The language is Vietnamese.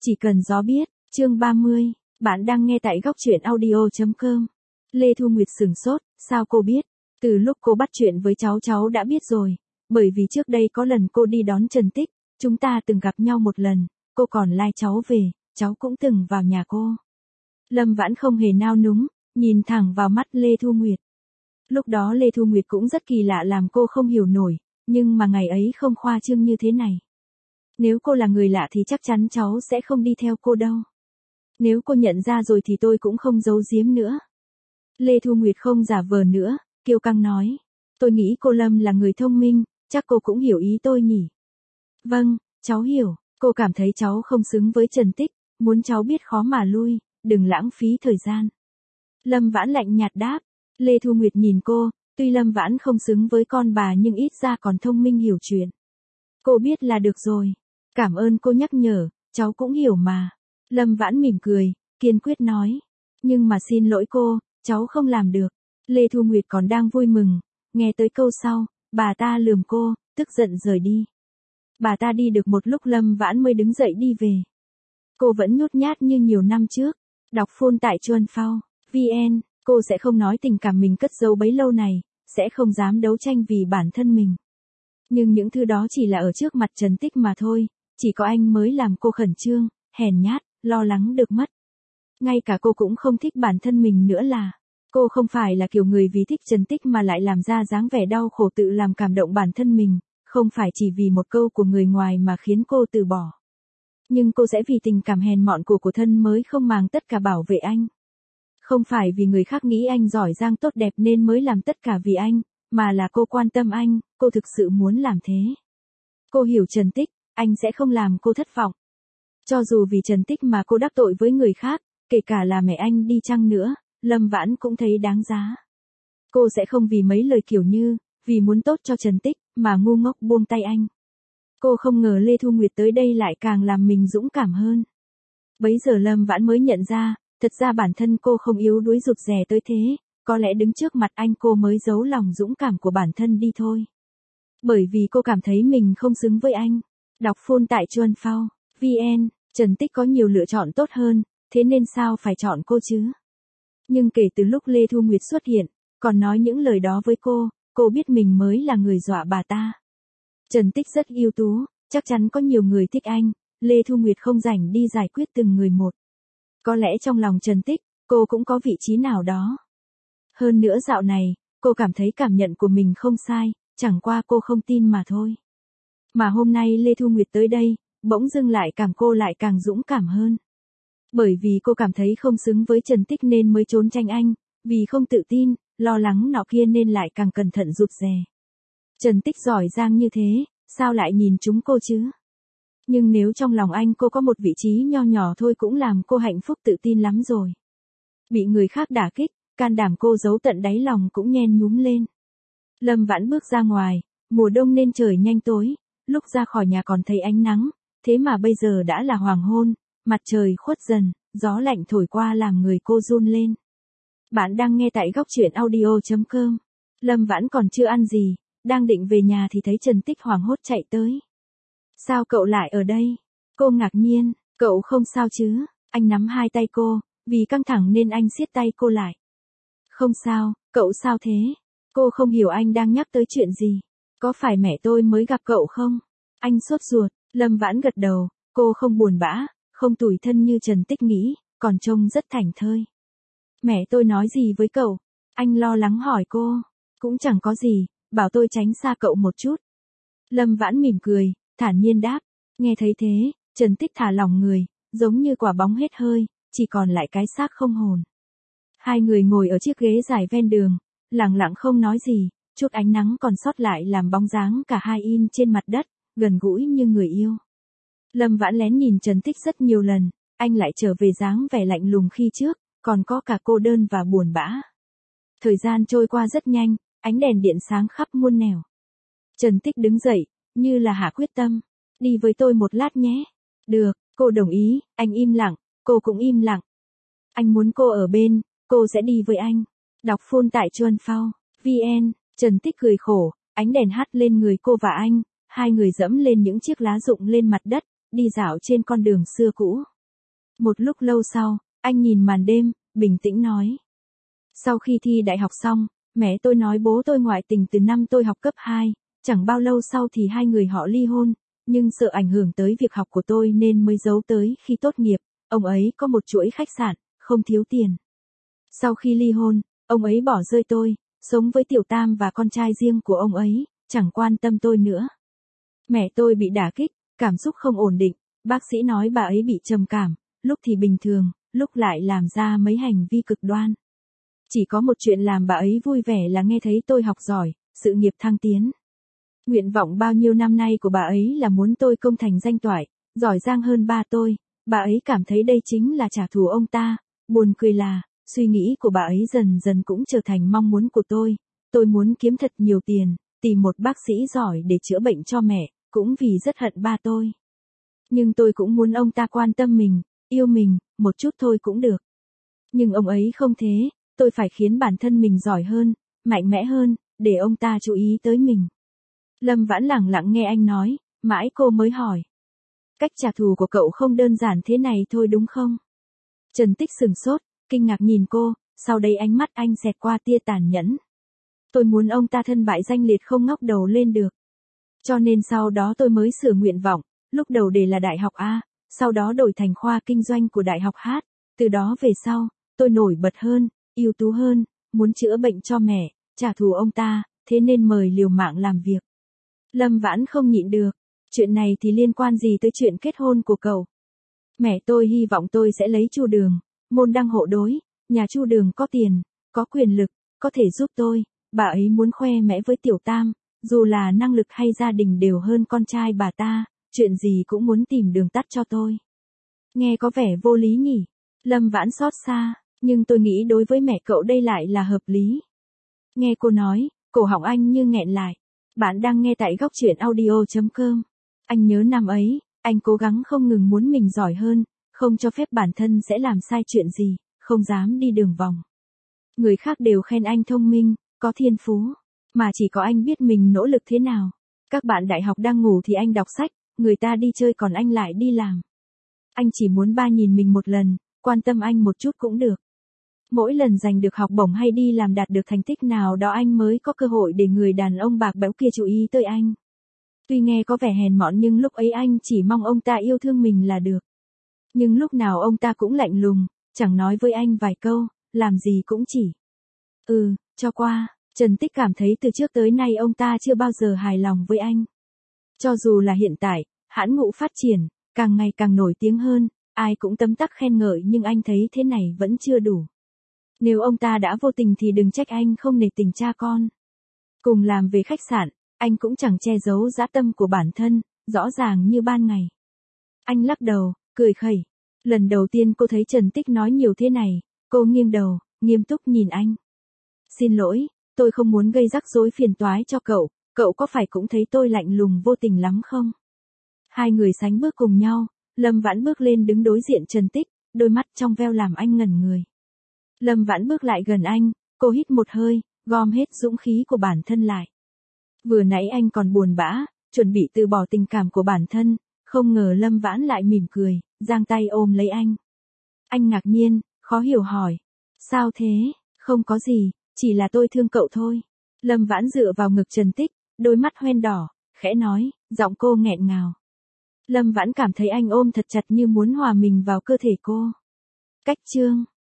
Chỉ cần gió biết, chương 30, bạn đang nghe tại góc truyện audio.com. Lê Thu Nguyệt sửng sốt, sao cô biết? Từ lúc cô bắt chuyện với cháu đã biết rồi, bởi vì trước đây có lần cô đi đón Trần Tích, chúng ta từng gặp nhau một lần, cô còn lai cháu về, cháu cũng từng vào nhà cô. Lâm Vãn không hề nao núng, nhìn thẳng vào mắt Lê Thu Nguyệt. Lúc đó Lê Thu Nguyệt cũng rất kỳ lạ làm cô không hiểu nổi, nhưng mà ngày ấy không khoa trương như thế này. Nếu cô là người lạ thì chắc chắn cháu sẽ không đi theo cô đâu. Nếu cô nhận ra rồi thì tôi cũng không giấu giếm nữa. Lê Thu Nguyệt không giả vờ nữa, kiêu căng nói. Tôi nghĩ cô Lâm là người thông minh, chắc cô cũng hiểu ý tôi nhỉ. Vâng, cháu hiểu, cô cảm thấy cháu không xứng với Trần Tích, muốn cháu biết khó mà lui, đừng lãng phí thời gian. Lâm Vãn lạnh nhạt đáp. Lê Thu Nguyệt nhìn cô, tuy Lâm Vãn không xứng với con bà nhưng ít ra còn thông minh hiểu chuyện. Cô biết là được rồi. Cảm ơn cô nhắc nhở, cháu cũng hiểu mà. Lâm Vãn mỉm cười, kiên quyết nói. Nhưng mà xin lỗi cô, cháu không làm được. Lê Thu Nguyệt còn đang vui mừng, nghe tới câu sau, bà ta lườm cô, tức giận rời đi. Bà ta đi được một lúc Lâm Vãn mới đứng dậy đi về. Cô vẫn nhút nhát như nhiều năm trước. Đọc phone tại Chuan Phao, VN, cô sẽ không nói tình cảm mình cất giấu bấy lâu này, sẽ không dám đấu tranh vì bản thân mình. Nhưng những thứ đó chỉ là ở trước mặt Trần Tích mà thôi, chỉ có anh mới làm cô khẩn trương, hèn nhát, lo lắng được mất. Ngay cả cô cũng không thích bản thân mình nữa là, cô không phải là kiểu người vì thích Trần Tích mà lại làm ra dáng vẻ đau khổ tự làm cảm động bản thân mình, không phải chỉ vì một câu của người ngoài mà khiến cô từ bỏ. Nhưng cô sẽ vì tình cảm hèn mọn của thân mới không màng tất cả bảo vệ anh. Không phải vì người khác nghĩ anh giỏi giang tốt đẹp nên mới làm tất cả vì anh, mà là cô quan tâm anh, cô thực sự muốn làm thế. Cô hiểu Trần Tích, anh sẽ không làm cô thất vọng. Cho dù vì Trần Tích mà cô đắc tội với người khác, kể cả là mẹ anh đi chăng nữa, Lâm Vãn cũng thấy đáng giá. Cô sẽ không vì mấy lời kiểu như, vì muốn tốt cho Trần Tích, mà ngu ngốc buông tay anh. Cô không ngờ Lê Thu Nguyệt tới đây lại càng làm mình dũng cảm hơn. Bấy giờ Lâm Vãn mới nhận ra, thật ra bản thân cô không yếu đuối rụt rè tới thế, có lẽ đứng trước mặt anh cô mới giấu lòng dũng cảm của bản thân đi thôi. Bởi vì cô cảm thấy mình không xứng với anh. Đọc phone tại Chuan Phao, VN, Trần Tích có nhiều lựa chọn tốt hơn, thế nên sao phải chọn cô chứ? Nhưng kể từ lúc Lê Thu Nguyệt xuất hiện, còn nói những lời đó với cô biết mình mới là người dọa bà ta. Trần Tích rất ưu tú, chắc chắn có nhiều người thích anh, Lê Thu Nguyệt không rảnh đi giải quyết từng người một. Có lẽ trong lòng Trần Tích, cô cũng có vị trí nào đó. Hơn nữa dạo này, cô cảm thấy cảm nhận của mình không sai, chẳng qua cô không tin mà thôi. Mà hôm nay Lê Thu Nguyệt tới đây, bỗng dưng lại cô lại càng dũng cảm hơn. Bởi vì cô cảm thấy không xứng với Trần Tích nên mới trốn tránh anh, vì không tự tin, lo lắng nọ kia nên lại càng cẩn thận rụt rè. Trần Tích giỏi giang như thế, sao lại nhìn chúng cô chứ? Nhưng nếu trong lòng anh cô có một vị trí nho nhỏ thôi cũng làm cô hạnh phúc tự tin lắm rồi. Bị người khác đả kích, can đảm cô giấu tận đáy lòng cũng nhen nhúm lên. Lâm Vãn bước ra ngoài, mùa đông nên trời nhanh tối, lúc ra khỏi nhà còn thấy ánh nắng, thế mà bây giờ đã là hoàng hôn, mặt trời khuất dần, gió lạnh thổi qua làm người cô run lên. Bạn đang nghe tại góc truyện audio.com. Lâm Vãn còn chưa ăn gì, đang định về nhà thì thấy Trần Tích hoảng hốt chạy tới. Sao cậu lại ở đây? Cô ngạc nhiên, cậu không sao chứ? Anh nắm hai tay cô, vì căng thẳng nên anh siết tay cô lại. Không sao, cậu sao thế? Cô không hiểu anh đang nhắc tới chuyện gì. Có phải mẹ tôi mới gặp cậu không? Anh sốt ruột, Lâm Vãn gật đầu, cô không buồn bã, không tủi thân như Trần Tích nghĩ, còn trông rất thảnh thơi. Mẹ tôi nói gì với cậu? Anh lo lắng hỏi cô. Cũng chẳng có gì, bảo tôi tránh xa cậu một chút. Lâm Vãn mỉm cười, thản nhiên đáp. Nghe thấy thế, Trần Tích thả lỏng người, giống như quả bóng hết hơi, chỉ còn lại cái xác không hồn. Hai người ngồi ở chiếc ghế dài ven đường, lặng lặng không nói gì, chút ánh nắng còn sót lại làm bóng dáng cả hai in trên mặt đất, gần gũi như người yêu. Lâm Vãn lén nhìn Trần Tích rất nhiều lần, anh lại trở về dáng vẻ lạnh lùng khi trước, còn có cả cô đơn và buồn bã. Thời gian trôi qua rất nhanh, ánh đèn điện sáng khắp muôn nẻo. Trần Tích đứng dậy, như là hạ quyết tâm. Đi với tôi một lát nhé. Được, cô đồng ý, anh im lặng, cô cũng im lặng. Anh muốn cô ở bên, cô sẽ đi với anh. Đọc phone tại Chuan Phao, VN, Trần Tích cười khổ, ánh đèn hắt lên người cô và anh, hai người dẫm lên những chiếc lá rụng lên mặt đất, đi dạo trên con đường xưa cũ. Một lúc lâu sau, anh nhìn màn đêm, bình tĩnh nói. Sau khi thi đại học xong, mẹ tôi nói bố tôi ngoại tình từ năm tôi học cấp 2, chẳng bao lâu sau thì hai người họ ly hôn, nhưng sợ ảnh hưởng tới việc học của tôi nên mới giấu tới khi tốt nghiệp, ông ấy có một chuỗi khách sạn, không thiếu tiền. Sau khi ly hôn, ông ấy bỏ rơi tôi, sống với tiểu tam và con trai riêng của ông ấy, chẳng quan tâm tôi nữa. Mẹ tôi bị đả kích, cảm xúc không ổn định, bác sĩ nói bà ấy bị trầm cảm, lúc thì bình thường, lúc lại làm ra mấy hành vi cực đoan. Chỉ có một chuyện làm bà ấy vui vẻ là nghe thấy tôi học giỏi, sự nghiệp thăng tiến. Nguyện vọng bao nhiêu năm nay của bà ấy là muốn tôi công thành danh toại, giỏi giang hơn ba tôi, bà ấy cảm thấy đây chính là trả thù ông ta, buồn cười là, suy nghĩ của bà ấy dần dần cũng trở thành mong muốn của tôi muốn kiếm thật nhiều tiền, tìm một bác sĩ giỏi để chữa bệnh cho mẹ, cũng vì rất hận ba tôi. Nhưng tôi cũng muốn ông ta quan tâm mình, yêu mình, một chút thôi cũng được. Nhưng ông ấy không thế, tôi phải khiến bản thân mình giỏi hơn, mạnh mẽ hơn, để ông ta chú ý tới mình. Lâm Vãn lẳng lặng nghe anh nói, mãi cô mới hỏi. Cách trả thù của cậu không đơn giản thế này thôi đúng không? Trần Tích sửng sốt, kinh ngạc nhìn cô, sau đây ánh mắt anh xẹt qua tia tàn nhẫn. Tôi muốn ông ta thân bại danh liệt không ngóc đầu lên được. Cho nên sau đó tôi mới sửa nguyện vọng, lúc đầu để là Đại học A, sau đó đổi thành khoa kinh doanh của Đại học H, từ đó về sau, tôi nổi bật hơn, ưu tú hơn, muốn chữa bệnh cho mẹ, trả thù ông ta, thế nên mời liều mạng làm việc. Lâm Vãn không nhịn được, chuyện này thì liên quan gì tới chuyện kết hôn của cậu? Mẹ tôi hy vọng tôi sẽ lấy Chu Đường, môn đăng hộ đối, nhà Chu Đường có tiền, có quyền lực, có thể giúp tôi, bà ấy muốn khoe mẽ với tiểu tam, dù là năng lực hay gia đình đều hơn con trai bà ta, chuyện gì cũng muốn tìm đường tắt cho tôi. Nghe có vẻ vô lý nhỉ? Lâm Vãn xót xa, nhưng tôi nghĩ đối với mẹ cậu đây lại là hợp lý. Nghe cô nói, cổ họng anh như nghẹn lại. Bạn đang nghe tại góc truyện audio.com. Anh nhớ năm ấy, anh cố gắng không ngừng muốn mình giỏi hơn, không cho phép bản thân sẽ làm sai chuyện gì, không dám đi đường vòng. Người khác đều khen anh thông minh, có thiên phú, mà chỉ có anh biết mình nỗ lực thế nào. Các bạn đại học đang ngủ thì anh đọc sách, người ta đi chơi còn anh lại đi làm. Anh chỉ muốn ba nhìn mình một lần, quan tâm anh một chút cũng được. Mỗi lần giành được học bổng hay đi làm đạt được thành tích nào đó anh mới có cơ hội để người đàn ông bạc bẽo kia chú ý tới anh. Tuy nghe có vẻ hèn mọn nhưng lúc ấy anh chỉ mong ông ta yêu thương mình là được. Nhưng lúc nào ông ta cũng lạnh lùng, chẳng nói với anh vài câu, làm gì cũng chỉ. Cho qua, Trần Tích cảm thấy từ trước tới nay ông ta chưa bao giờ hài lòng với anh. Cho dù là hiện tại, hãn ngũ phát triển, càng ngày càng nổi tiếng hơn, ai cũng tấm tắc khen ngợi nhưng anh thấy thế này vẫn chưa đủ. Nếu ông ta đã vô tình thì đừng trách anh không nể tình cha con. Cùng làm về khách sạn, anh cũng chẳng che giấu dã tâm của bản thân, rõ ràng như ban ngày. Anh lắc đầu, cười khẩy. Lần đầu tiên cô thấy Trần Tích nói nhiều thế này, cô nghiêng đầu, nghiêm túc nhìn anh. Xin lỗi, tôi không muốn gây rắc rối phiền toái cho cậu có phải cũng thấy tôi lạnh lùng vô tình lắm không? Hai người sánh bước cùng nhau, Lâm Vãn bước lên đứng đối diện Trần Tích, đôi mắt trong veo làm anh ngẩn người. Lâm Vãn bước lại gần anh, cô hít một hơi, gom hết dũng khí của bản thân lại. Vừa nãy anh còn buồn bã, chuẩn bị từ bỏ tình cảm của bản thân, không ngờ Lâm Vãn lại mỉm cười, giang tay ôm lấy anh. Anh ngạc nhiên, khó hiểu hỏi. Sao thế? Không có gì, chỉ là tôi thương cậu thôi. Lâm Vãn dựa vào ngực Trần Tích, đôi mắt hoen đỏ, khẽ nói, giọng cô nghẹn ngào. Lâm Vãn cảm thấy anh ôm thật chặt như muốn hòa mình vào cơ thể cô. Cách chương